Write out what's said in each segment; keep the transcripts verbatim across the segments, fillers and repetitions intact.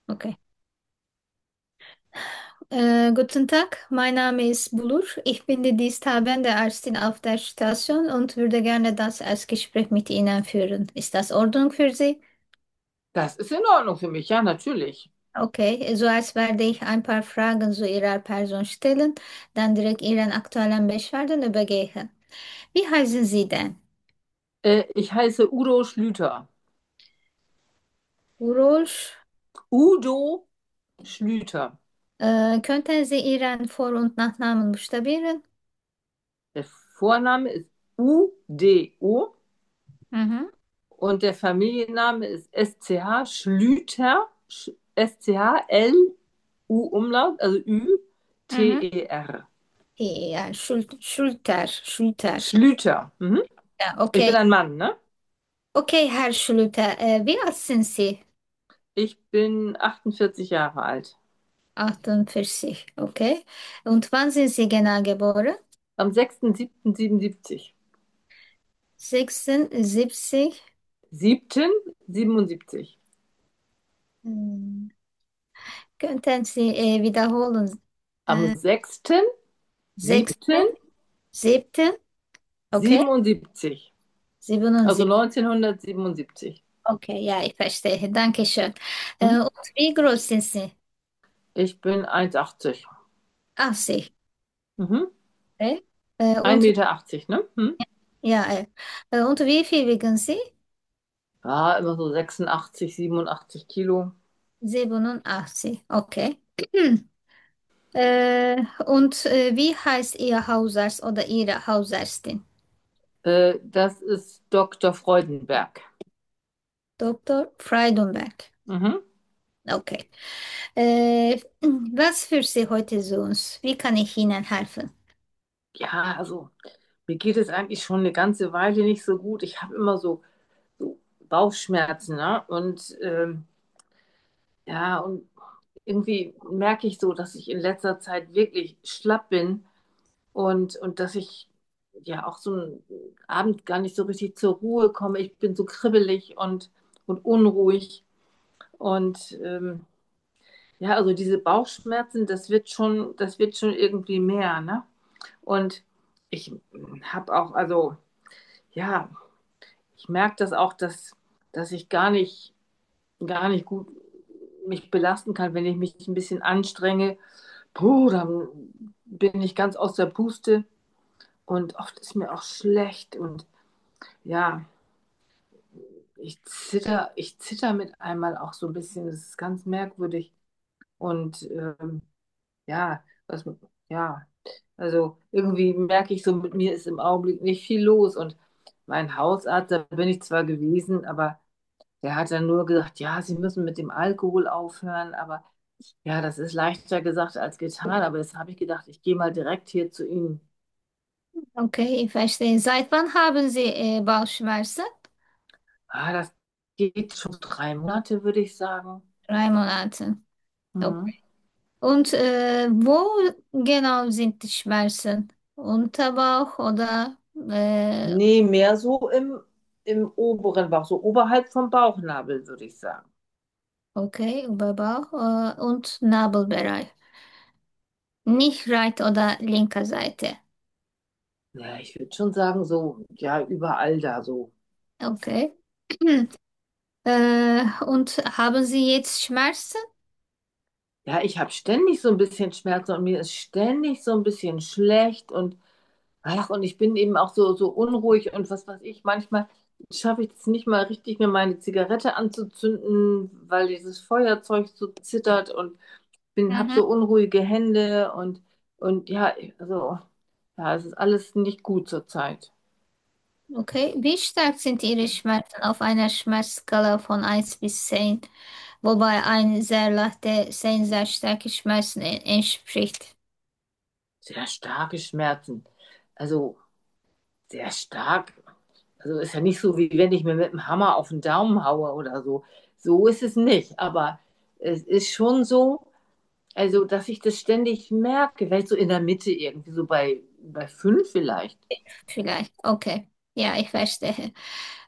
Okay. Äh, guten Tag, mein Name ist Bulur. Ich bin die diensthabende Ärztin auf der Station und würde gerne das Erstgespräch mit Ihnen führen. Ist das Ordnung für Sie? Das ist in Ordnung für mich, ja, natürlich. Okay, zuerst werde ich ein paar Fragen zu Ihrer Person stellen, dann direkt Ihren aktuellen Beschwerden übergehen. Wie heißen Sie denn? Äh, ich heiße Udo Schlüter. Uroş, Udo Schlüter. äh, könnten Sie Ihren Vor- und Nachnamen buchstabieren? Der Vorname ist U D O Mhm, und der Familienname ist S C H Schlüter, Sch- S C H L U Umlaut, also Ü T mhm. E R. Ja, Schul Schulter, Schulter. Schlüter. Mhm. Ja, Ich bin okay. ein Mann, ne? Okay, Herr Schlüter, äh, wie alt sind Sie? Ich bin achtundvierzig Jahre alt. achtundvierzig, okay. Und wann sind Sie genau geboren? Am sechster siebter siebenundsiebzig. sechsundsiebzig. siebter siebenundsiebzig. Hm. Könnten Sie äh, wiederholen? Am Äh, sechster siebter sechsten, siebten, okay. siebenundsiebzig. Also siebenundsiebzig, neunzehnhundertsiebenundsiebzig. okay, ja, ich verstehe. Dankeschön. Hm? Äh, und wie groß sind Sie? Ich bin eins Komma achtzig. achtzig, Mhm. okay. Äh, 1,80 und, Meter, achtzig, ne? Hm? ja, äh, äh, und wie viel wiegen Sie? Ja, immer so sechsundachtzig, siebenundachtzig Kilo. siebenundachtzig, okay. Äh, und äh, wie heißt Ihr Hausarzt oder Ihre Hausärztin? Äh, das ist Doktor Freudenberg. Doktor Freidenberg. Mhm. Okay. Äh, was für Sie heute sonst? Wie kann ich Ihnen helfen? Ja, also mir geht es eigentlich schon eine ganze Weile nicht so gut. Ich habe immer so, so Bauchschmerzen, ne? Und ähm, ja, und irgendwie merke ich so, dass ich in letzter Zeit wirklich schlapp bin. Und, und dass ich ja auch so einen Abend gar nicht so richtig zur Ruhe komme. Ich bin so kribbelig und, und unruhig. Und ähm, ja, also diese Bauchschmerzen, das wird schon, das wird schon irgendwie mehr, ne? Und ich habe auch, also ja, ich merke das auch, dass, dass ich gar nicht, gar nicht gut mich belasten kann, wenn ich mich ein bisschen anstrenge. Puh, dann bin ich ganz aus der Puste und oft ist mir auch schlecht und ja, ich zitter, ich zitter mit einmal auch so ein bisschen. Das ist ganz merkwürdig. Und ähm, ja, was, ja, also irgendwie merke ich so, mit mir ist im Augenblick nicht viel los. Und mein Hausarzt, da bin ich zwar gewesen, aber der hat dann nur gesagt, ja, Sie müssen mit dem Alkohol aufhören. Aber ja, das ist leichter gesagt als getan. Aber jetzt habe ich gedacht, ich gehe mal direkt hier zu Ihnen. Okay, ich verstehe. Seit wann haben Sie äh, Bauchschmerzen? Ah, das geht schon drei Monate, würde ich sagen. Drei Monate. Mhm. Okay. Und äh, wo genau sind die Schmerzen? Unterbauch oder äh, Nee, mehr so im, im oberen Bauch, so oberhalb vom Bauchnabel, würde ich sagen. okay, Oberbauch äh, und Nabelbereich. Nicht right oder linker Seite. Ja, ich würde schon sagen, so, ja, überall da so. Okay. Äh, und haben Sie jetzt Schmerzen? Ja, ich habe ständig so ein bisschen Schmerzen und mir ist ständig so ein bisschen schlecht und ach, und ich bin eben auch so, so unruhig und was weiß ich, manchmal schaffe ich es nicht mal richtig, mir meine Zigarette anzuzünden, weil dieses Feuerzeug so zittert und bin, habe Mhm. so unruhige Hände und, und ja, also, ja, es ist alles nicht gut zurzeit. Okay. Wie stark sind Ihre Schmerzen auf einer Schmerzskala von eins bis zehn, wobei ein sehr leichte zehn sehr starke Schmerzen en- entspricht? Sehr starke Schmerzen. Also sehr stark. Also ist ja nicht so, wie wenn ich mir mit dem Hammer auf den Daumen haue oder so. So ist es nicht. Aber es ist schon so, also dass ich das ständig merke, vielleicht so in der Mitte irgendwie, so bei, bei fünf vielleicht. Vielleicht. Okay. Ja, ich verstehe.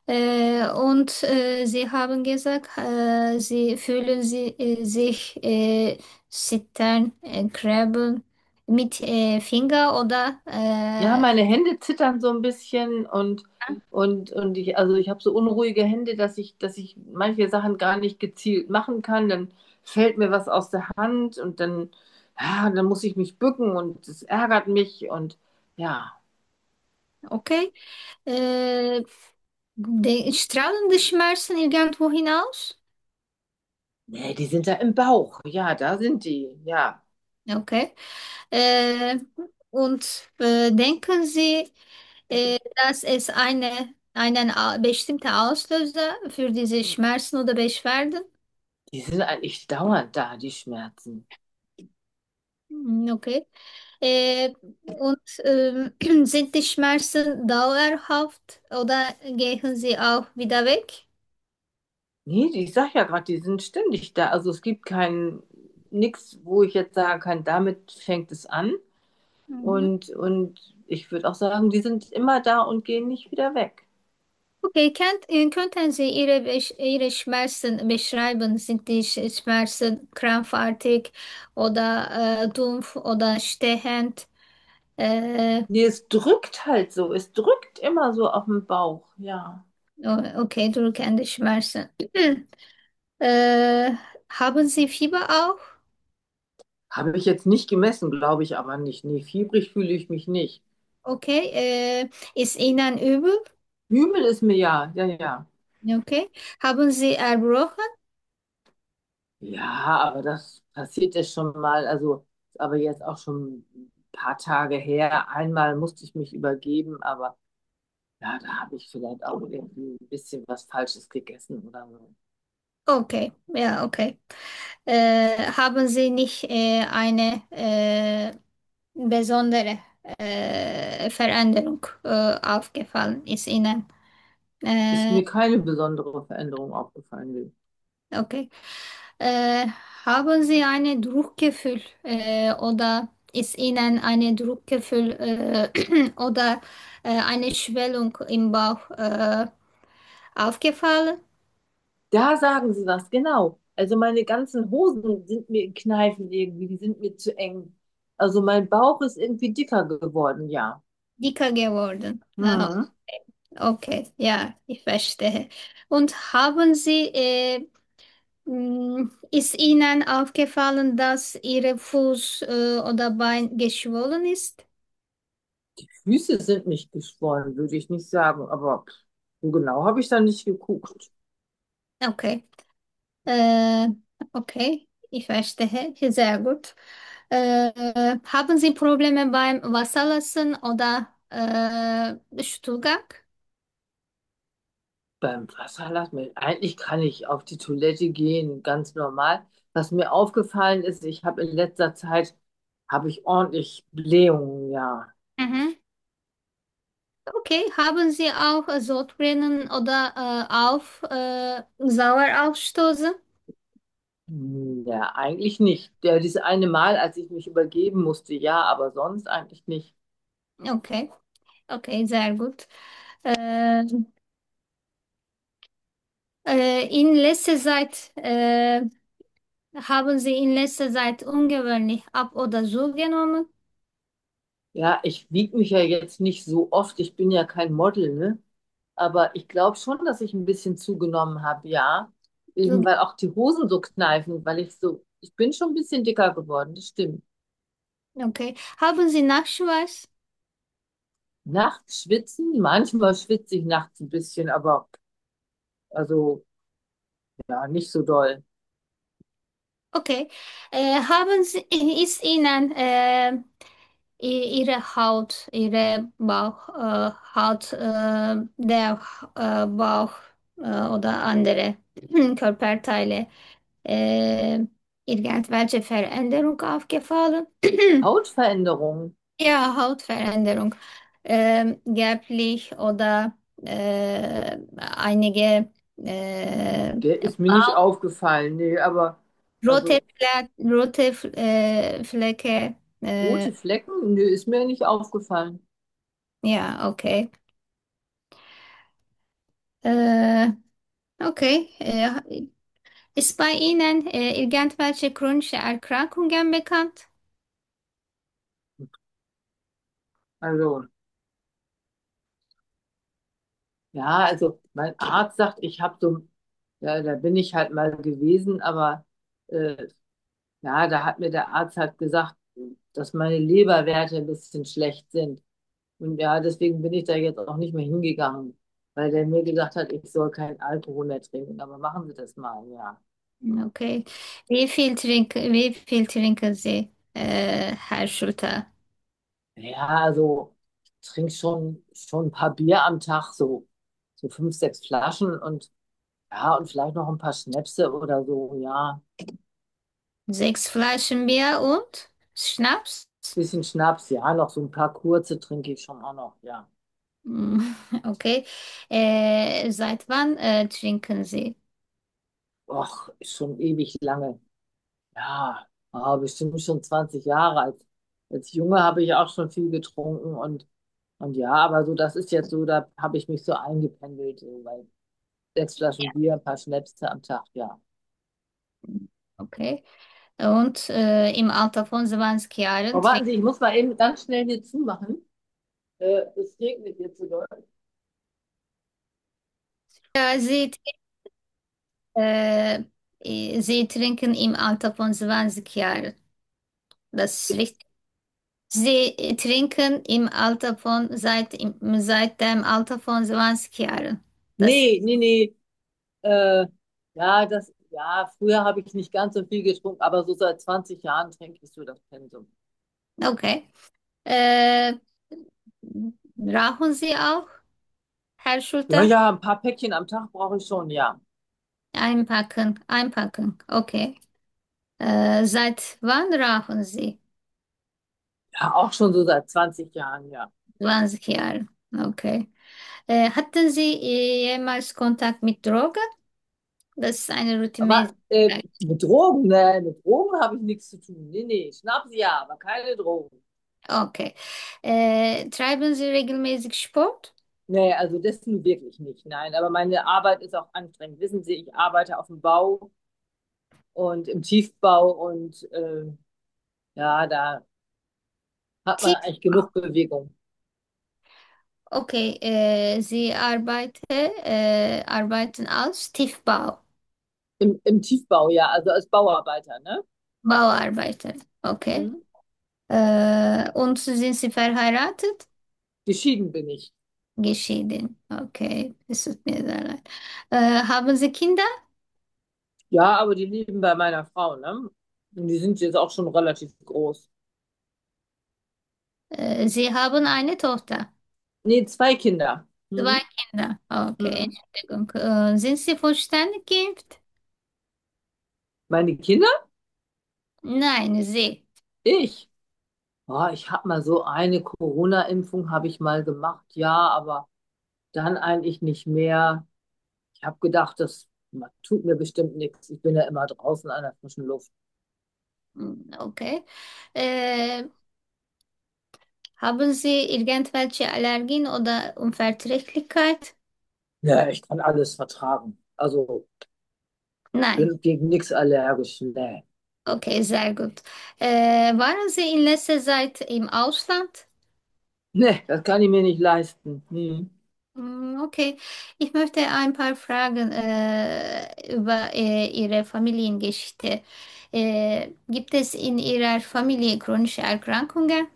Äh, und äh, Sie haben gesagt, äh, Sie fühlen Sie, äh, sich äh, zittern, äh, kribbeln mit äh, Finger oder Ja, äh, meine Hände zittern so ein bisschen und, und, und ich, also ich habe so unruhige Hände, dass ich, dass ich manche Sachen gar nicht gezielt machen kann. Dann fällt mir was aus der Hand und dann, ja, dann muss ich mich bücken und es ärgert mich und ja, okay. Äh, de, strahlen die Schmerzen irgendwo hinaus? nee, die sind da im Bauch. Ja, da sind die. Ja. Okay. Äh, und äh, denken Sie, äh, dass es eine, einen au- bestimmten Auslöser für diese Schmerzen oder Beschwerden? Die sind eigentlich dauernd da, die Schmerzen. Hm, okay. Äh, und ähm, sind die Schmerzen dauerhaft oder gehen sie auch wieder weg? Nee, die- ich sag ja gerade, die sind ständig da. Also es gibt kein, nix, wo ich jetzt sagen kann, damit fängt es an. Mhm. Und, und ich würde auch sagen, die sind immer da und gehen nicht wieder weg. Okay, könnt, äh, könnten Sie Ihre, Besch- Ihre Schmerzen beschreiben? Sind die Sch- Schmerzen krampfartig oder äh, dumpf oder stechend? Äh, Nee, es drückt halt so. Es drückt immer so auf den Bauch, ja. o- okay, drückende Schmerzen. Äh, haben Sie Fieber auch? Habe ich jetzt nicht gemessen, glaube ich aber nicht. Nee, fiebrig fühle ich mich nicht. Okay, äh, ist Ihnen übel? Übel ist mir ja, ja, ja. Okay. Haben Sie erbrochen? Ja, aber das passiert ja schon mal. Also, ist aber jetzt auch schon ein paar Tage her. Einmal musste ich mich übergeben, aber ja, da habe ich vielleicht auch irgendwie ein bisschen was Falsches gegessen oder so. Okay, ja, okay. Äh, haben Sie nicht äh, eine äh, besondere äh, Veränderung äh, aufgefallen? Ist Ihnen? Ist Äh, mir keine besondere Veränderung aufgefallen. okay. Äh, haben Sie ein Druckgefühl äh, oder ist Ihnen ein Druckgefühl äh, oder äh, eine Schwellung im Bauch äh, aufgefallen? Da sagen Sie was, genau. Also meine ganzen Hosen sind mir in Kneifen irgendwie, die sind mir zu eng. Also mein Bauch ist irgendwie dicker geworden, ja. Dicker geworden. Ah, Mhm. okay, ja, ich verstehe. Und haben Sie, äh, mh, ist Ihnen aufgefallen, dass Ihr Fuß äh, oder Bein geschwollen ist? Füße sind nicht geschwollen, würde ich nicht sagen, aber so genau habe ich da nicht geguckt. Okay, äh, okay, ich verstehe, sehr gut. Äh, haben Sie Probleme beim Wasserlassen oder äh, Stuhlgang? Beim Wasserlassen, eigentlich kann ich auf die Toilette gehen, ganz normal. Was mir aufgefallen ist, ich habe in letzter Zeit, habe ich ordentlich Blähungen, ja. Mhm. Okay, haben Sie auch äh, Sodbrennen oder äh, auf äh, Sauerausstoßen? Hm, ja, eigentlich nicht. Ja, dieses eine Mal, als ich mich übergeben musste, ja, aber sonst eigentlich nicht. Okay, okay, sehr gut. Äh, äh, in letzter Zeit äh, haben Sie in letzter Zeit ungewöhnlich ab oder zugenommen? Ja, ich wiege mich ja jetzt nicht so oft. Ich bin ja kein Model, ne? Aber ich glaube schon, dass ich ein bisschen zugenommen habe, ja. Eben Zu, weil auch die Hosen so kneifen, weil ich so, ich bin schon ein bisschen dicker geworden, das stimmt. okay. Haben Sie Nachschweiß? Nachts schwitzen, manchmal schwitze ich nachts ein bisschen, aber also ja, nicht so doll. Okay. Äh, haben Sie, ist Ihnen äh, i- Ihre Haut, Ihre Bauch, äh, Haut, äh, der äh, Bauch äh, oder andere Körperteile äh, irgendwelche Veränderung aufgefallen? Hautveränderungen, Ja, Hautveränderung. Ähm, gelblich oder äh, einige äh, der ist mir nicht aufgefallen, nee, aber rote, also Fle rote äh, Flecke. Äh, rote Flecken, nö, ist mir nicht aufgefallen. ja, okay. Äh, okay. Äh, ist bei Ihnen äh, irgendwelche chronische Erkrankungen bekannt? Also, ja, also mein Arzt sagt, ich habe so, ja, da bin ich halt mal gewesen, aber äh, ja, da hat mir der Arzt halt gesagt, dass meine Leberwerte ein bisschen schlecht sind. Und ja, deswegen bin ich da jetzt auch nicht mehr hingegangen, weil der mir gesagt hat, ich soll keinen Alkohol mehr trinken. Aber machen Sie das mal, ja. Okay. Wie viel trinken, wie viel trinken Sie, äh, Herr Schulte? Ja, also ich trinke schon, schon ein paar Bier am Tag, so, so fünf, sechs Flaschen und ja, und vielleicht noch ein paar Schnäpse oder so, ja. Sechs Flaschen Bier und Schnaps? Bisschen Schnaps, ja, noch so ein paar kurze trinke ich schon auch noch, ja. Mm, okay. Äh, seit wann äh, trinken Sie? Och, ist schon ewig lange. Ja, ah, bestimmt schon zwanzig Jahre. Als, als Junge habe ich auch schon viel getrunken und, und ja, aber so, das ist jetzt so, da habe ich mich so eingependelt, so, weil sechs Flaschen Bier, ein paar Schnäpse am Tag, ja. Okay. Und äh, im Alter von zwanzig Jahren Aber trinken warten Sie, ich muss mal eben ganz schnell hier zumachen. Äh, es regnet jetzt so doll. Sie, äh, Sie trinken im Alter von zwanzig Jahren. Das ist richtig. Sie trinken im Alter von seit, im, seit dem Alter von zwanzig Jahren. Das Nee, nee, nee. Äh, ja, das, ja, früher habe ich nicht ganz so viel getrunken, aber so seit zwanzig Jahren trinke ich so das Pensum. okay. Äh, rauchen Sie auch, Herr Ja, Schulte? ja, ein paar Päckchen am Tag brauche ich schon, ja. Einpacken, einpacken. Okay. Äh, seit wann rauchen Sie? Ja, auch schon so seit zwanzig Jahren, ja. zwanzig Jahre. Okay. Äh, hatten Sie äh, jemals Kontakt mit Drogen? Das ist eine Aber Routine. äh, mit Drogen, ne, mit Drogen habe ich nichts zu tun. Nee, nee, Schnaps ja, aber keine Drogen. Okay. Äh, treiben Sie regelmäßig Sport? Nee, also das nun wirklich nicht, nein. Aber meine Arbeit ist auch anstrengend. Wissen Sie, ich arbeite auf dem Bau und im Tiefbau und äh, ja, da hat man Tief. eigentlich genug Bewegung. Okay. Äh, Sie arbeite, äh, arbeiten als Tiefbau, Im, im Tiefbau, ja, also als Bauarbeiter, ne? Bauarbeiter. Okay. Mhm. Äh, und sind Sie verheiratet? Geschieden bin ich. Geschieden. Okay. Es tut mir sehr leid. Äh, haben Sie Kinder? Ja, aber die leben bei meiner Frau, ne? Und die sind jetzt auch schon relativ groß. Äh, Sie haben eine Tochter. Nee, zwei Kinder. Zwei Mhm. Kinder. Okay, Mhm. Entschuldigung. Äh, sind Sie vollständig geimpft? Meine Kinder? Nein, Sie. Ich. Oh, ich habe mal so eine Corona-Impfung habe ich mal gemacht, ja, aber dann eigentlich nicht mehr. Ich habe gedacht, das tut mir bestimmt nichts. Ich bin ja immer draußen an der frischen Luft. Hm, okay. Äh, haben Sie irgendwelche Allergien oder Unverträglichkeit? Ja, ich kann alles vertragen. Also Nein. bin gegen nichts allergisch. Nee. Okay, sehr gut. Äh, waren Sie in letzter Zeit im Ausland? Nee, das kann ich mir nicht leisten. Hm. Hm, okay. Ich möchte ein paar Fragen äh, über äh, Ihre Familiengeschichte. Äh, gibt es in Ihrer Familie chronische Erkrankungen?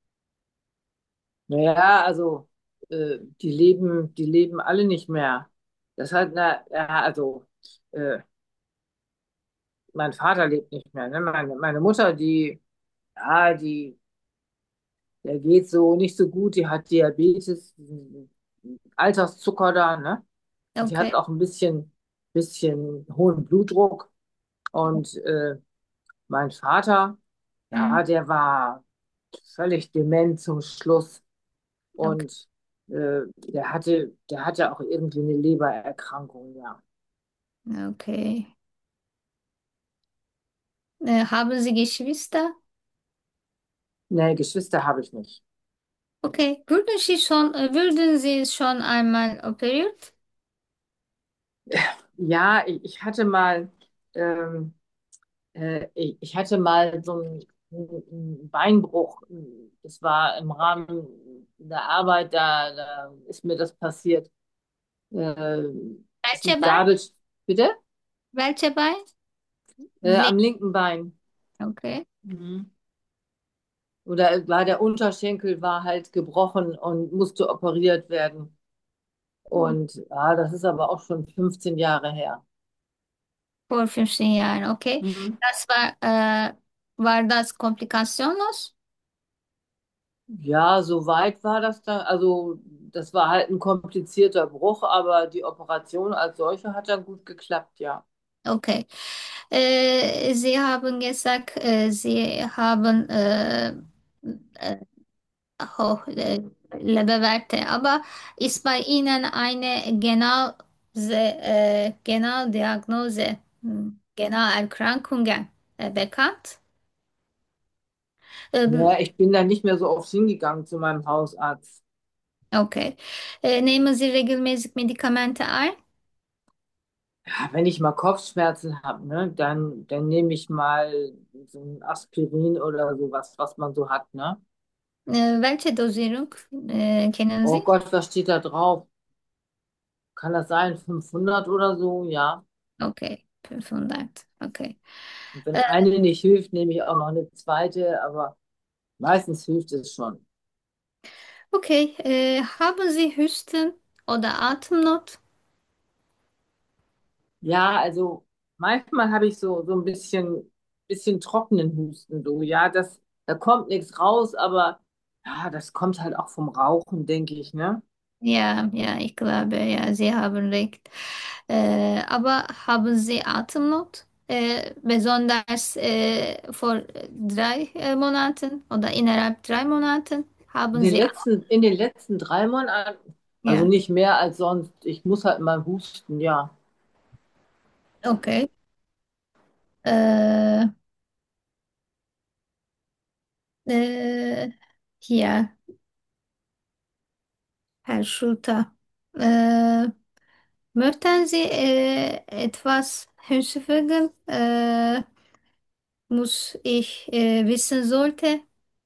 Naja, also äh, die leben, die leben alle nicht mehr. Das hat, na, ja, also äh, mein Vater lebt nicht mehr. Ne? Meine, meine Mutter, die, ja, die, der geht so nicht so gut. Die hat Diabetes, diesen Alterszucker da, ne? Und die Okay. hat auch ein bisschen, bisschen hohen Blutdruck. Und äh, mein Vater, Hm, ja, der war völlig dement zum Schluss. okay. Und äh, der hatte, der hatte auch irgendwie eine Lebererkrankung, ja. Okay. Äh, haben Sie Geschwister? Nee, Geschwister habe ich nicht. Okay. Wurden Sie schon, äh, wurden Sie schon einmal operiert? Ja, ich, ich hatte mal, ähm, äh, ich, ich hatte mal so einen, einen Beinbruch. Das war im Rahmen der Arbeit, da, da ist mir das passiert. Äh, ist Welche ein Bein? Gabel, bitte? Welche Bein? Äh, Link. am linken Bein. Okay. Mhm. Oder war der Unterschenkel war halt gebrochen und musste operiert werden. Und ja, das ist aber auch schon fünfzehn Jahre her. Vor fünfzehn Jahren, okay. Mhm. Das war, äh, war das komplikationslos? Ja, soweit war das dann. Also, das war halt ein komplizierter Bruch, aber die Operation als solche hat dann gut geklappt, ja. Okay. Äh, Sie haben gesagt, äh, Sie haben äh, äh, hohe äh, Leberwerte, aber ist bei Ihnen eine Genauze, äh, Genaudiagnose, hm, Genauerkrankungen äh, bekannt? Ähm, Ja, ich bin da nicht mehr so oft hingegangen zu meinem Hausarzt. okay. Äh, nehmen Sie regelmäßig Medikamente ein? Ja, wenn ich mal Kopfschmerzen habe, ne, dann, dann nehme ich mal so ein Aspirin oder sowas, was man so hat, ne? Äh, welche Dosierung äh, kennen Oh Sie? Gott, was steht da drauf? Kann das sein? fünfhundert oder so? Ja. Okay, fünfhundert. Okay. Und wenn Äh, eine nicht hilft, nehme ich auch noch eine zweite, aber meistens hilft es schon. okay. Äh, haben Sie Husten oder Atemnot? Ja, also manchmal habe ich so, so ein bisschen, bisschen trockenen Husten, so, ja, das, da kommt nichts raus, aber ja, das kommt halt auch vom Rauchen, denke ich, ne? Ja, ja, ich glaube, ja, Sie haben recht. Äh, aber haben Sie Atemnot? Äh, besonders äh, vor drei äh, Monaten oder innerhalb drei Monaten In haben den Sie, letzten, in den letzten drei Monaten, also ja, nicht mehr als sonst, ich muss halt mal husten, ja. okay. Äh, äh, ja, Herr Schulter, äh, möchten Sie äh, etwas hinzufügen, äh, muss ich äh, wissen sollte?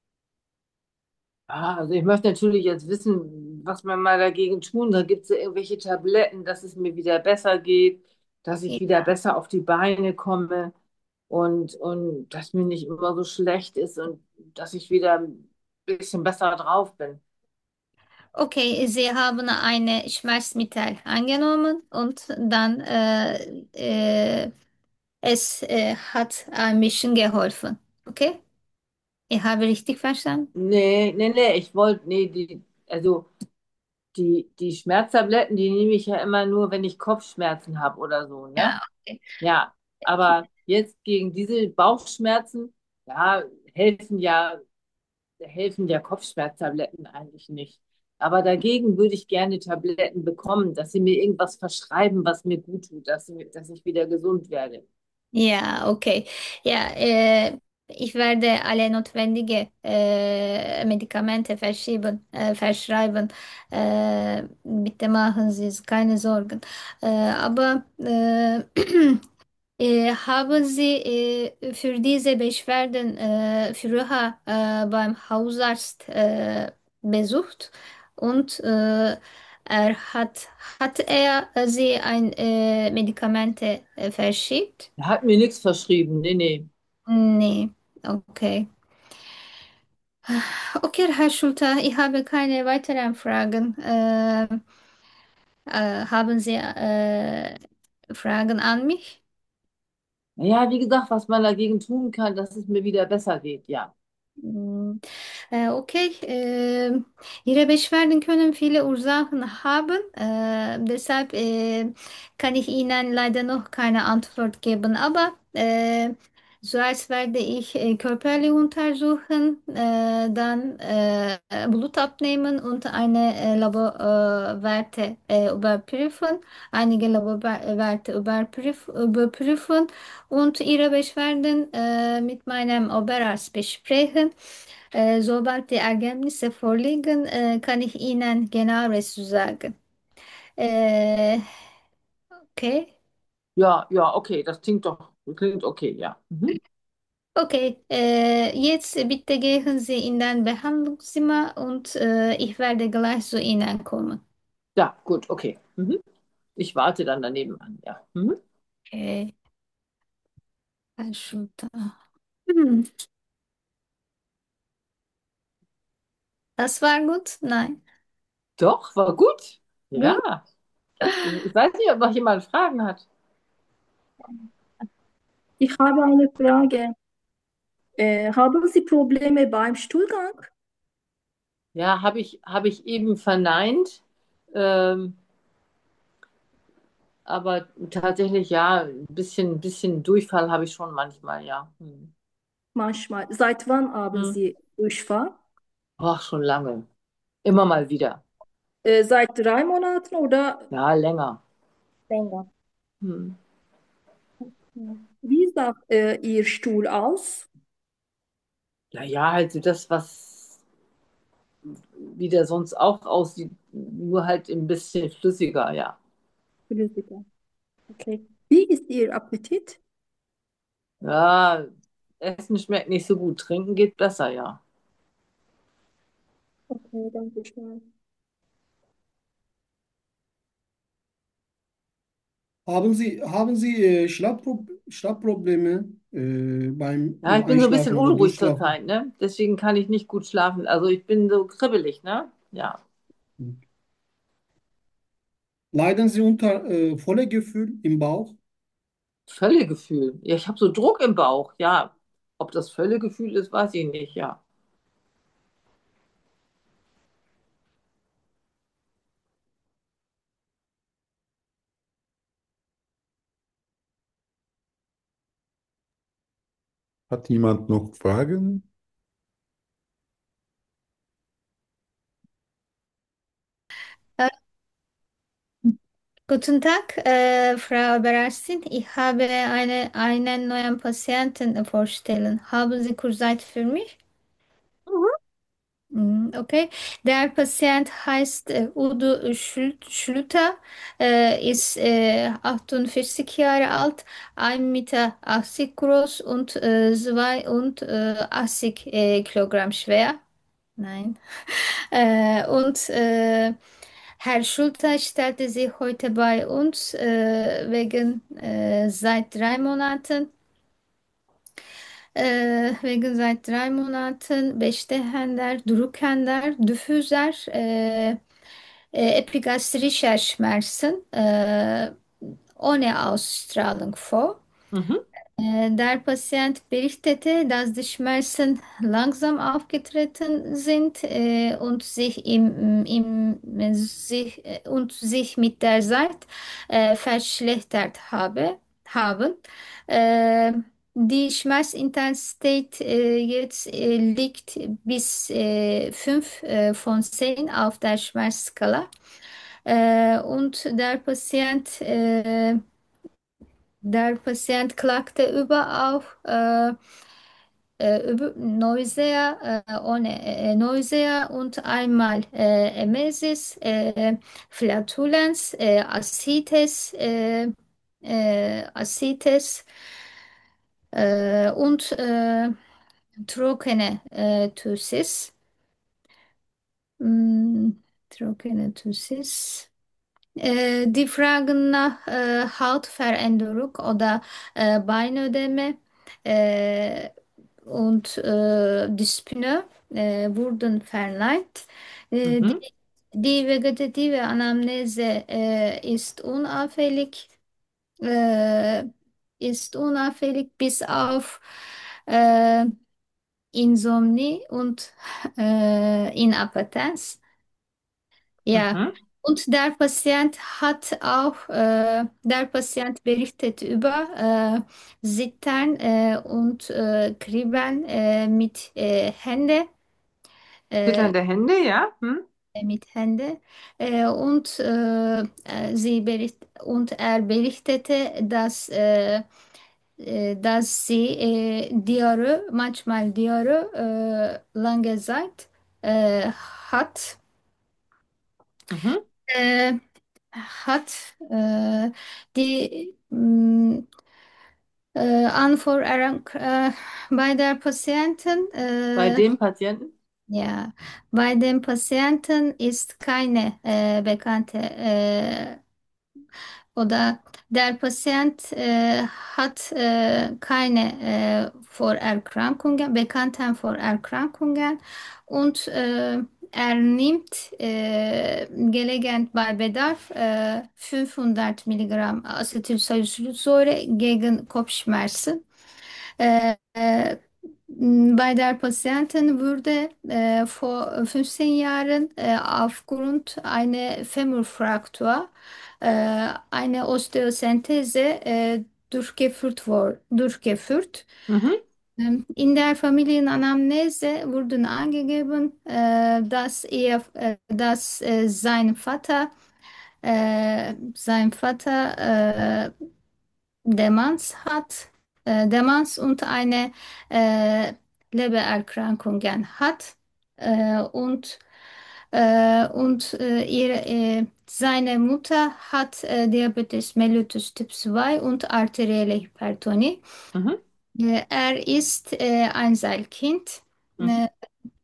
Ah, also ich möchte natürlich jetzt wissen, was man mal dagegen tun. Da gibt es ja irgendwelche Tabletten, dass es mir wieder besser geht, dass ich wieder besser auf die Beine komme und, und dass mir nicht immer so schlecht ist und dass ich wieder ein bisschen besser drauf bin. Okay, Sie haben eine Schmerzmittel angenommen und dann äh, äh, es äh, hat ein bisschen geholfen. Okay, ich habe richtig verstanden? Nee, nee, nee, ich wollte, nee, die, also die, die Schmerztabletten, die nehme ich ja immer nur, wenn ich Kopfschmerzen habe oder so, ne? Ja, okay. Ja, aber jetzt gegen diese Bauchschmerzen, ja, helfen ja helfen ja Kopfschmerztabletten eigentlich nicht. Aber dagegen würde ich gerne Tabletten bekommen, dass sie mir irgendwas verschreiben, was mir gut tut, dass, sie, dass ich wieder gesund werde. Ja, okay. Ja, äh, ich werde alle notwendigen äh, Medikamente verschieben, äh, verschreiben. Äh, bitte machen Sie sich keine Sorgen. Äh, aber äh, äh, haben Sie äh, für diese Beschwerden äh, früher äh, beim Hausarzt äh, besucht und äh, er hat, hat er äh, Sie ein äh, Medikamente äh, verschickt? Er hat mir nichts verschrieben. Nee, nee. Nee, okay. Okay, Herr Schulter, ich habe keine weiteren Fragen. Äh, äh, haben Sie äh, Fragen an mich? Naja, wie gesagt, was man dagegen tun kann, dass es mir wieder besser geht, ja. Mm, Äh, okay, äh, Ihre Beschwerden können viele Ursachen haben. Äh, deshalb äh, kann ich Ihnen leider noch keine Antwort geben. Aber äh, zuerst werde ich äh, körperlich untersuchen, äh, dann äh, Blut abnehmen und eine äh, Laborwerte äh, überprüfen, einige Laborwerte überprüf überprüfen und Ihre Beschwerden äh, mit meinem Oberarzt besprechen. Äh, sobald die Ergebnisse vorliegen, äh, kann ich Ihnen Genaueres sagen. Äh, Okay. Ja, ja, okay, das klingt doch, klingt okay, ja. Mhm. Okay, äh, jetzt bitte gehen Sie in dein Behandlungszimmer und äh, ich werde gleich zu Ihnen kommen. Ja, gut, okay. Mhm. Ich warte dann daneben an, ja. Mhm. Okay, Herr Schulter. Hm, das war gut? Nein. Doch, war gut. Gut. Ja. Ich weiß nicht, ob noch jemand Fragen hat. Ich habe eine Frage. Äh, haben Sie Probleme beim Stuhlgang? Ja, habe ich, habe ich eben verneint. Ähm, aber tatsächlich, ja, ein bisschen, bisschen Durchfall habe ich schon manchmal, ja. Hm. Manchmal. Seit wann haben Hm. Sie Durchfall? Ach, schon lange. Immer mal wieder. Äh, seit drei Monaten oder Ja, länger. länger? Hm. Ja. Wie sah äh, Ihr Stuhl aus? Ja, ja, halt so das, was wie der sonst auch aussieht, nur halt ein bisschen flüssiger, ja. Flüssiger. Okay. Wie ist Ihr Appetit? Ja, Essen schmeckt nicht so gut, trinken geht besser, ja. Okay, danke schön. Haben Sie, haben Sie äh, Schlafpro Schlafprobleme äh, beim Ja, ich bin so ein bisschen Einschlafen oder unruhig Durchschlafen? zurzeit, ne? Deswegen kann ich nicht gut schlafen. Also ich bin so kribbelig, ne? Ja. Leiden Sie unter äh, Völlegefühl im Bauch? Völlegefühl. Ja, ich habe so Druck im Bauch, ja. Ob das Völlegefühl ist, weiß ich nicht, ja. Hat jemand noch Fragen? Äh, Guten Tag, äh, Frau Berastin. Ich habe eine, einen neuen Patienten vorstellen. Haben Sie kurz Zeit für mich? Mhm. Mm, okay, der Patient heißt äh, Udo Schl- Schlüter, äh, ist äh, achtundvierzig Jahre alt, ein Meter achtzig groß und äh, zweiundachtzig äh, Kilogramm schwer. Nein. Äh, und äh, Herr Schulter stellte sich heute bei uns äh, wegen äh, seit drei Monaten äh, wegen seit drei Monaten bestehender, drückender, diffuser äh, äh, epigastrischer Schmerzen äh, ohne Ausstrahlung vor. Mhm. Äh, Der Patient berichtete, dass die Schmerzen langsam aufgetreten sind äh, und sich im, im, sich, äh, und sich mit der Zeit äh, verschlechtert habe, haben. Äh, Die Schmerzintensität äh, jetzt äh, liegt bis äh, fünf äh, von zehn auf der Schmerzskala. Äh, und der Patient äh, der Patient klagte über auf äh, äh, über Nausea, äh, ohne äh, Nausea und einmal äh, Emesis, äh, Flatulenz, äh, Ascites, äh, äh, Ascites äh, und äh, trockene äh, Tussis. Mm, trockene Tussis. Äh, die Fragen nach äh, Hautveränderung oder äh, Beinödeme äh, und äh, Dyspnoe äh, wurden verneint. Äh, die, Mhm. die vegetative Anamnese äh, ist unauffällig, äh, ist unauffällig bis auf äh, Insomnie und äh, Inappetenz. Ja, Mhm. und der Patient hat auch, äh, der Patient berichtet über äh, Zittern äh, und äh, Kribbeln äh, mit äh, Hände, äh, Zitternde Hände, ja? Hm? mit Hände äh, und äh, äh, sie bericht und er berichtete, dass äh, äh, dass sie äh, Diarrhoe, manchmal Diarrhoe äh, lange Zeit äh, hat. Mhm. Äh, hat äh, die mh, äh, Anforderung äh, bei der Patienten, Bei äh, dem Patienten? ja, bei dem Patienten ist keine äh, bekannte äh, oder der Patient äh, hat äh, keine äh, Vorerkrankungen, bekannten Vorerkrankungen und äh, er nimmt äh, gelegentlich bei Bedarf äh, fünfhundert Milligramm Acetylsalicylsäure gegen Kopfschmerzen. Äh, äh, Bei der Patientin wurde äh, vor fünfzehn Jahren äh, aufgrund einer Femurfraktur äh, eine Osteosynthese äh, durchgeführt, wor- durchgeführt. Mhm. Ähm, In der Familienanamnese wurden angegeben, äh, dass er, äh, dass äh, sein Vater, äh, sein Vater äh, Demenz hat, äh, Demenz und eine äh, Lebererkrankungen hat äh, und äh, und äh, ihre, äh, seine Mutter hat äh, Diabetes mellitus Typ zwei und arterielle Hypertonie. Mhm. Äh, er ist äh, Einzelkind. Mhm. Äh,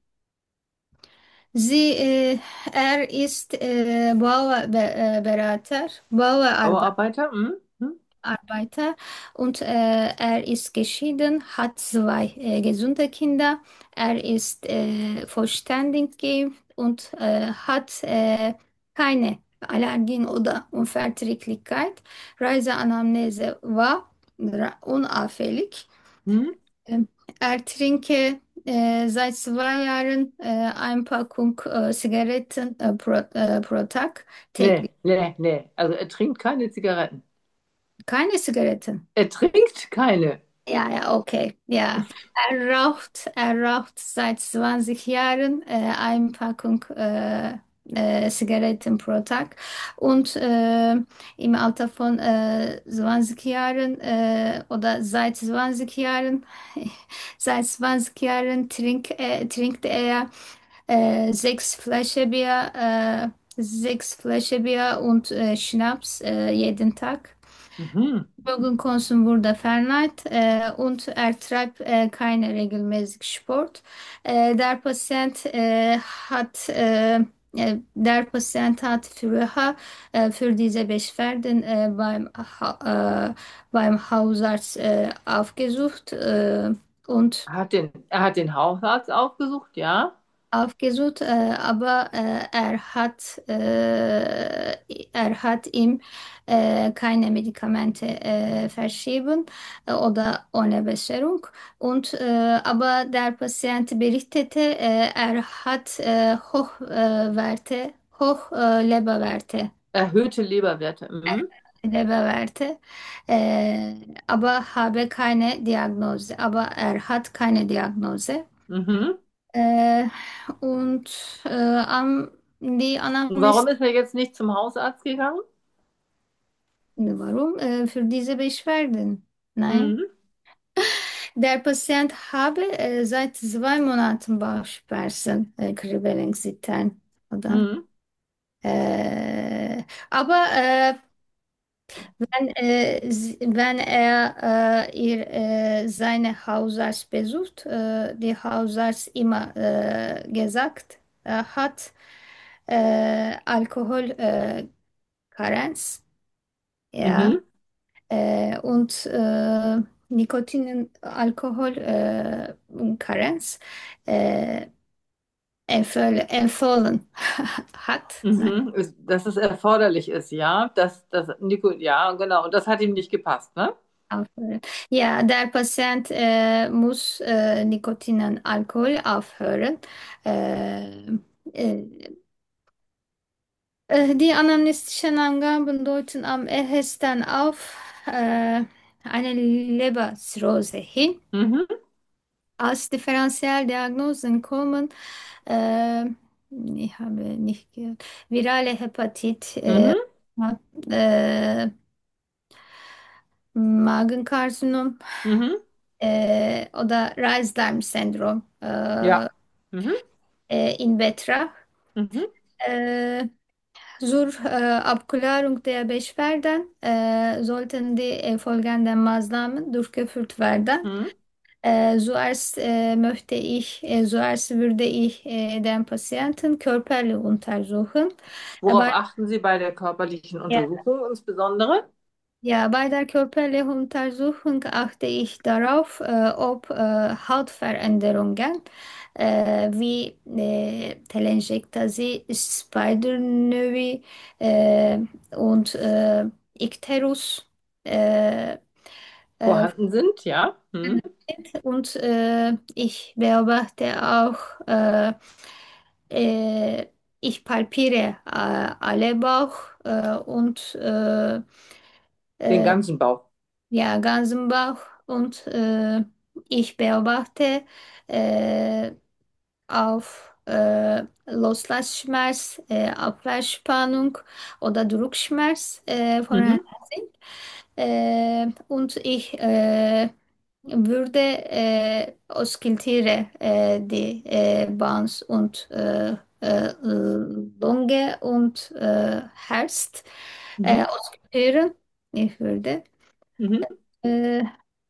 Sie, äh, er ist äh, Bauarbeiter, Bauarbeiter. Bauarbeiter? Mhm. Mhm. Arbeiter und äh, er ist geschieden, hat zwei äh, gesunde Kinder. Er ist äh, vollständig geimpft und äh, hat äh, keine Allergien oder Unverträglichkeit. Reiseanamnese war ra- unauffällig. Mhm. Ähm, Er trinke äh, seit zwei Jahren äh, eine Packung äh, Zigaretten äh, pro, äh, pro Tag täglich. Nee, nee, nee. Also er trinkt keine Zigaretten. Keine Zigaretten. Er trinkt keine. Ja, ja, okay. Ja, er raucht, er raucht seit zwanzig Jahren äh, eine Packung äh, äh, Zigaretten pro Tag und äh, im Alter von äh, zwanzig Jahren äh, oder seit zwanzig Jahren, seit zwanzig Jahren trink, äh, trinkt er äh, sechs Flaschen Bier, äh, sechs Flaschen Bier und äh, Schnaps äh, jeden Tag. Mhm. Drogenkonsum wurde verneint äh, und er treibt äh, keine regelmäßig Sport. Äh, der Patient äh, hat äh, äh, der Patient hat früher äh, für diese Beschwerden äh, beim, ha äh, beim Hausarzt äh, aufgesucht äh, und Er hat den, er hat den Hausarzt aufgesucht, ja? aufgesucht, äh, aber äh, er hat, äh, er hat ihm äh, keine Medikamente äh, verschrieben äh, oder ohne Besserung. Und, äh, aber der Patient berichtete, äh, er hat äh, Hochwerte, Hoch, äh, Leberwerte. Erhöhte Leberwerte. Mhm. Leberwerte, äh, aber habe keine Diagnose. Aber er hat keine Diagnose. Mhm. Äh, und äh, am, die Und Anamnese, warum ist er jetzt nicht zum Hausarzt gegangen? warum? Äh, für diese Beschwerden? Nein. Mhm. Der Patient habe äh, seit zwei Monaten Bauchschmerzen, äh, Kribbeln, Zittern, oder? Mhm. Äh, aber äh, wenn, äh, sie- wenn er äh, ihr, äh, seine Hausarzt besucht, äh, die Hausarzt immer äh, gesagt äh, hat, äh, Alkohol, äh, Karenz, ja, Mhm. äh, und äh, Nikotin, Alkohol, äh, und Karenz äh, empfohlen, empfohlen hat. Mhm. Ist, dass es erforderlich ist, ja. Das, das, Nico, ja, genau. Und das hat ihm nicht gepasst, ne? Aufhören. Ja, der Patient äh, muss äh, Nikotin und Alkohol aufhören. Äh, äh, äh, die anamnestischen Angaben deuten am ehesten auf äh, eine Leberzirrhose hin. Mhm. Als Differentialdiagnosen kommen, äh, ich habe nicht gehört, virale Hepatit, äh, Mhm. äh, Magenkarzinom Mhm. äh, oder Reisdarm-Syndrom äh, Ja. Mhm. äh, in Betracht. Mhm. Äh, Zur äh, Abklärung der Beschwerden äh, sollten die äh, folgenden Maßnahmen durchgeführt werden. Mhm. Äh, zuerst äh, möchte ich, äh, zuerst würde ich äh, den Patienten körperlich untersuchen. Äh, Worauf bei, achten Sie bei der körperlichen ja, Untersuchung insbesondere? ja, bei der körperlichen Untersuchung achte ich darauf, äh, ob äh, Hautveränderungen äh, wie äh, Telangiektasie, Spider-Nevi äh, und äh, Ikterus äh, äh, Vorhanden sind, ja. Mhm. und äh, ich beobachte auch, äh, äh, ich palpiere äh, alle Bauch äh, und äh, Den äh, ganzen Bauch. ja, ganzen Bauch und äh, ich beobachte äh, auf äh, Loslassschmerz, äh, Abwehrspannung oder Druckschmerz äh, vorhanden Mhm. sind. Äh, und ich äh, würde äh, auskultiere äh, die äh, Bones und äh, äh, Lunge und äh, Herz äh, Mhm. auskultieren. Ich würde. Mhm. Äh,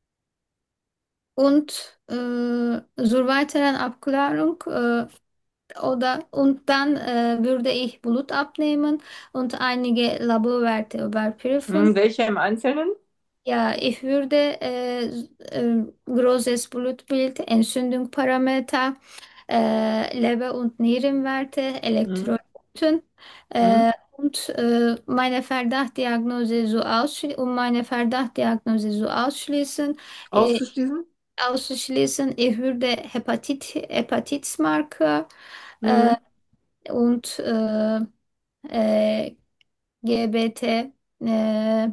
und äh, zur weiteren Abklärung äh, oder und dann äh, würde ich Blut abnehmen und einige Laborwerte Mhm. überprüfen. Welche im Einzelnen? Ja, ich würde äh, äh, großes Blutbild, Entzündungsparameter, äh, Leber- und Nierenwerte, Mhm. Elektrolyten Mhm. äh, und äh, meine Verdachtdiagnose so ausschließen, um meine Verdachtdiagnose so ausschließen. Äh, Auszuschließen? auszuschließen. Ich würde Hepatit, Hepatitis-Marker äh, Mhm. und äh, äh, G B T, äh,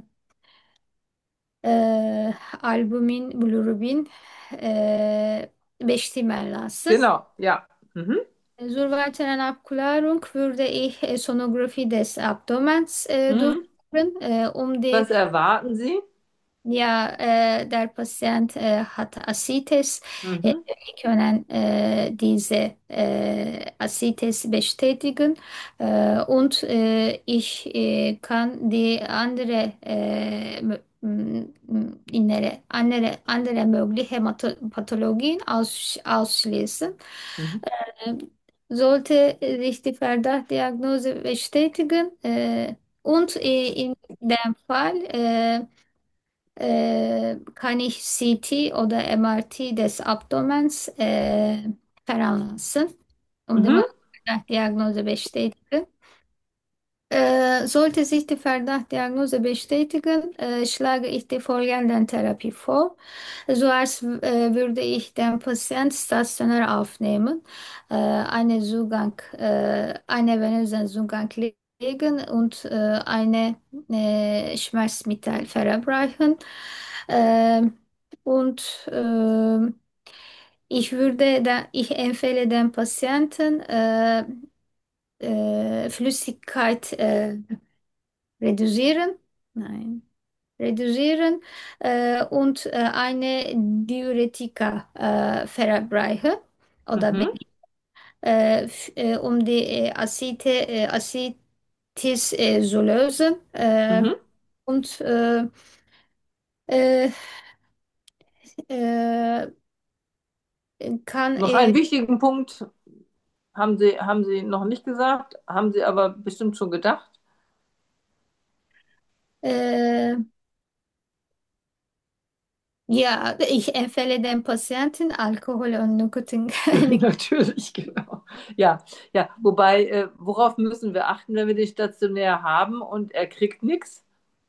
äh, Albumin, Bilirubin äh, bestimmen lassen. Genau, ja. Mhm. Zur weiteren Abklärung würde ich äh, Sonographie des Abdomens äh, Mhm. durchführen, äh, um die. Was erwarten Sie? Ja, äh, der Patient äh, hat Aszites. Äh, Mhm. wir können äh, diese äh, Aszites bestätigen äh, und äh, ich äh, kann die andere, äh, m- m- innere, andere, andere mögliche Mato- Pathologien aus, ausschließen. Mhm. Äh, Sollte sich die Verdachtdiagnose bestätigen äh, und äh, in dem Fall äh, äh, kann ich C T oder M R T des Abdomens äh, veranlassen, um die Mhm. Diagnose bestätigen. Äh, sollte sich die Verdachtdiagnose bestätigen, äh, schlage ich die folgenden Therapie vor. Zuerst äh, würde ich den Patienten stationär aufnehmen, äh, eine Zugang, äh, eine venösen Zugang legen und äh, eine äh, Schmerzmittel verabreichen. Äh, und äh, ich würde da, ich empfehle den Patienten äh, äh, Flüssigkeit äh, reduzieren, nein, reduzieren äh, und äh, eine Diuretika äh, verabreichen oder be- Mhm. äh, f- äh, um die äh, Acete, äh, Ascites äh, zu lösen äh, Mhm. und äh, äh, äh, kann Noch äh, einen wichtigen Punkt haben Sie, haben Sie noch nicht gesagt, haben Sie aber bestimmt schon gedacht. äh, ja, ich empfehle den Patienten Alkohol und Nikotin. Natürlich, genau. Ja, ja. Wobei, äh, worauf müssen wir achten, wenn wir den stationär haben und er kriegt nichts?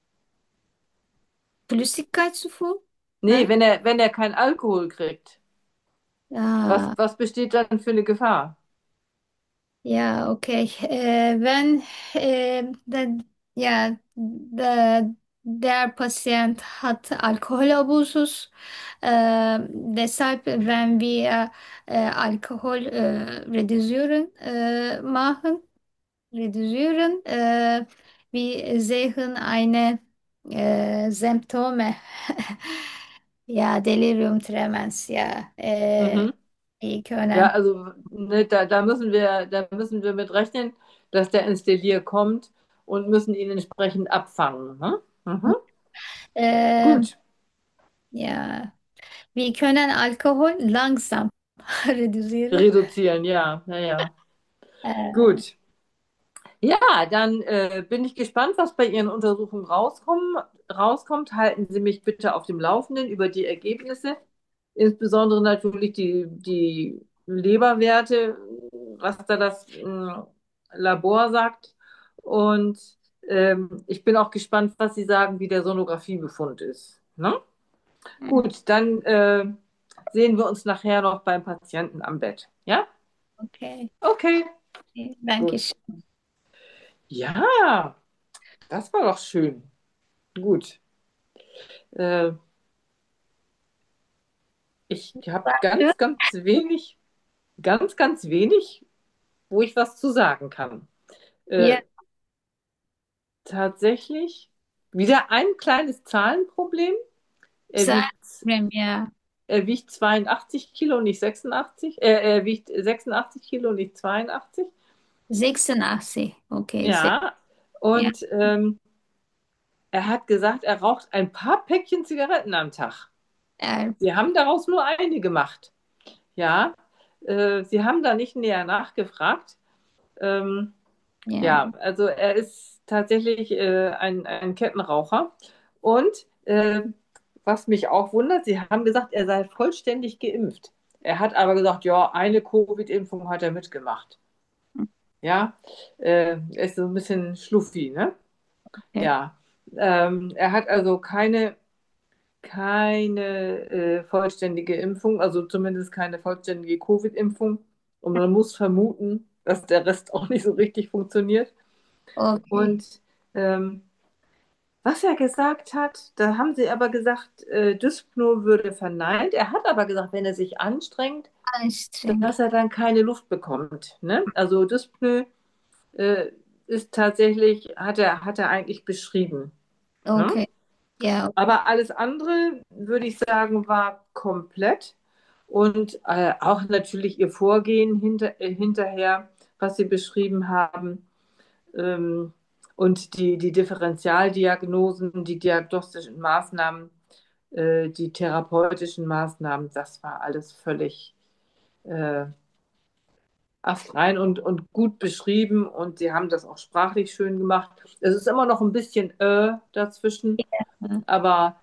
Flüssigkeitszufuhr? Nee, Nein? wenn er, wenn er keinen Alkohol kriegt, was, Ja, was besteht dann für eine Gefahr? ja, okay. Äh, wenn äh, der, ja, der, der Patient hat Alkoholabusus, äh, deshalb, wenn wir äh, Alkohol äh, reduzieren, äh, machen, reduzieren, äh, wir sehen eine äh, Symptome, ja, Delirium tremens, ja, äh, Mhm. die Ja, können. also ne, da, da müssen wir, da müssen wir mit rechnen, dass der ins Delir kommt. und müssen ihn entsprechend abfangen. Ne? Mhm. Ähm, Gut, ja, wir können Alkohol langsam reduzieren. reduzieren, ja, ja, ja. Äh, Gut. Ja, dann äh, bin ich gespannt, was bei Ihren Untersuchungen rauskommen, rauskommt. Halten Sie mich bitte auf dem Laufenden über die Ergebnisse, insbesondere natürlich die, die Leberwerte, was da das ähm, Labor sagt. Und ähm, ich bin auch gespannt, was Sie sagen, wie der Sonografie-Befund ist. Ne? Gut, dann äh, sehen wir uns nachher noch beim Patienten am Bett. Ja? okay, Okay, danke gut. schön. Ja, das war doch schön. Gut. Äh, ich habe ganz, ganz wenig, ganz, ganz wenig, wo ich was zu sagen kann. Äh, Ja, tatsächlich wieder ein kleines Zahlenproblem. Er wiegt, Zahlenproblem, ja. er wiegt zweiundachtzig Kilo, nicht sechsundachtzig. Äh, er wiegt sechsundachtzig Kilo, nicht zweiundachtzig. sechsundachtzig, okay, sehr, Ja, ja. und ähm, er hat gesagt, er raucht ein paar Päckchen Zigaretten am Tag. Äh, Sie haben daraus nur eine gemacht. Ja, äh, Sie haben da nicht näher nachgefragt. Ähm, ja, ja, also er ist tatsächlich äh, ein, ein Kettenraucher. Und äh, was mich auch wundert, Sie haben gesagt, er sei vollständig geimpft. Er hat aber gesagt, ja, eine Covid-Impfung hat er mitgemacht. Ja, äh, er ist so ein bisschen schluffi, ne? okay. Ja, ähm, er hat also keine, keine äh, vollständige Impfung, also zumindest keine vollständige Covid-Impfung. Und man muss vermuten, dass der Rest auch nicht so richtig funktioniert. Okay, Und ähm, was er gesagt hat, da haben sie aber gesagt, äh, Dyspnoe würde verneint. Er hat aber gesagt, wenn er sich anstrengt, anstrengend. dass er dann keine Luft bekommt. Ne? Also Dyspnoe äh, ist tatsächlich, hat er, hat er eigentlich beschrieben. Ne? Okay, ja, Aber alles andere, würde ich sagen, war komplett. Und äh, auch natürlich ihr Vorgehen hinter, äh, hinterher, was sie beschrieben haben. Ähm, und die, die Differentialdiagnosen, die diagnostischen Maßnahmen, äh, die therapeutischen Maßnahmen, das war alles völlig äh, astrein und, und gut beschrieben und sie haben das auch sprachlich schön gemacht. Es ist immer noch ein bisschen äh dazwischen, ja, aber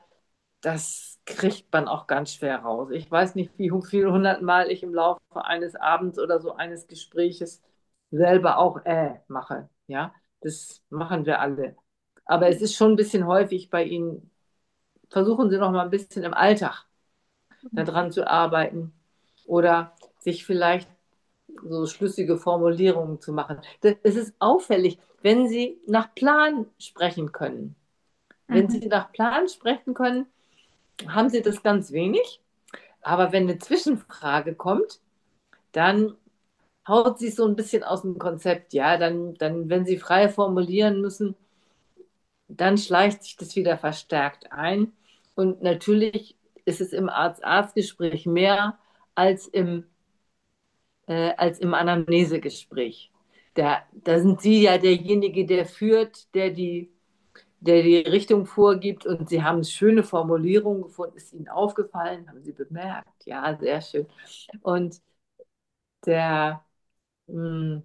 das kriegt man auch ganz schwer raus. Ich weiß nicht, wie viele hundertmal ich im Laufe eines Abends oder so eines Gespräches selber auch äh mache. Ja, das machen wir alle. Aber es ist schon ein bisschen häufig bei Ihnen. Versuchen Sie noch mal ein bisschen im Alltag daran zu arbeiten oder sich vielleicht so schlüssige Formulierungen zu machen. Das, es ist auffällig, wenn Sie nach Plan sprechen können. Wenn mhm. Sie nach Plan sprechen können, haben Sie das ganz wenig. Aber wenn eine Zwischenfrage kommt, dann haut sie es so ein bisschen aus dem Konzept. Ja, dann, dann, wenn Sie frei formulieren müssen, dann schleicht sich das wieder verstärkt ein. Und natürlich ist es im Arzt-Arzt-Gespräch mehr als im, äh, als im Anamnesegespräch. Da, da sind Sie ja derjenige, der führt, der die, der die Richtung vorgibt und Sie haben schöne Formulierungen gefunden. Ist Ihnen aufgefallen? Haben Sie bemerkt? Ja, sehr schön. Und der, mh,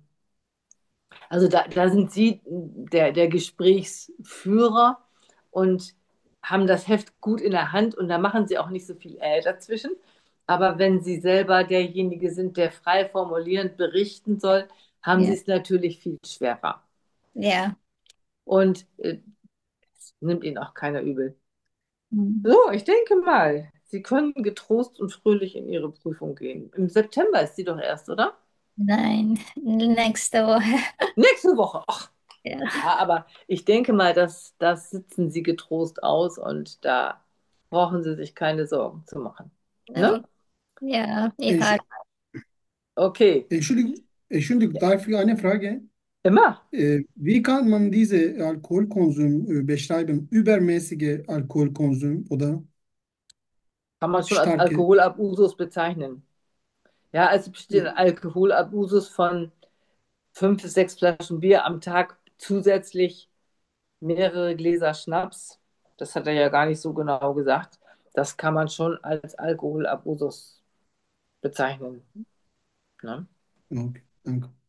also da, da sind Sie der, der Gesprächsführer und haben das Heft gut in der Hand und da machen Sie auch nicht so viel äh dazwischen. Aber wenn Sie selber derjenige sind, der frei formulierend berichten soll, haben Sie Ja, es natürlich viel schwerer. ja. Und äh, das nimmt Ihnen auch keiner übel. Mhm. So, ich denke mal, Sie können getrost und fröhlich in Ihre Prüfung gehen. Im September ist sie doch erst, oder? Nein, nächste Woche. Nächste Woche. Ach, Ja, ja, aber ich denke mal, dass das sitzen Sie getrost aus und da brauchen Sie sich keine Sorgen zu machen. Ne? oh, ja, ich Entsch habe. Okay, Entschuldigung, Entschuldigung, darf ich eine Frage? immer. Äh, wie kann man diese Alkoholkonsum äh, beschreiben? Übermäßige Alkoholkonsum oder Kann man schon als starke? Alkoholabusus bezeichnen. Ja, also besteht ein Äh, Alkoholabusus von fünf bis sechs Flaschen Bier am Tag zusätzlich mehrere Gläser Schnaps, das hat er ja gar nicht so genau gesagt, das kann man schon als Alkoholabusus bezeichnen. Ne? Okay, danke.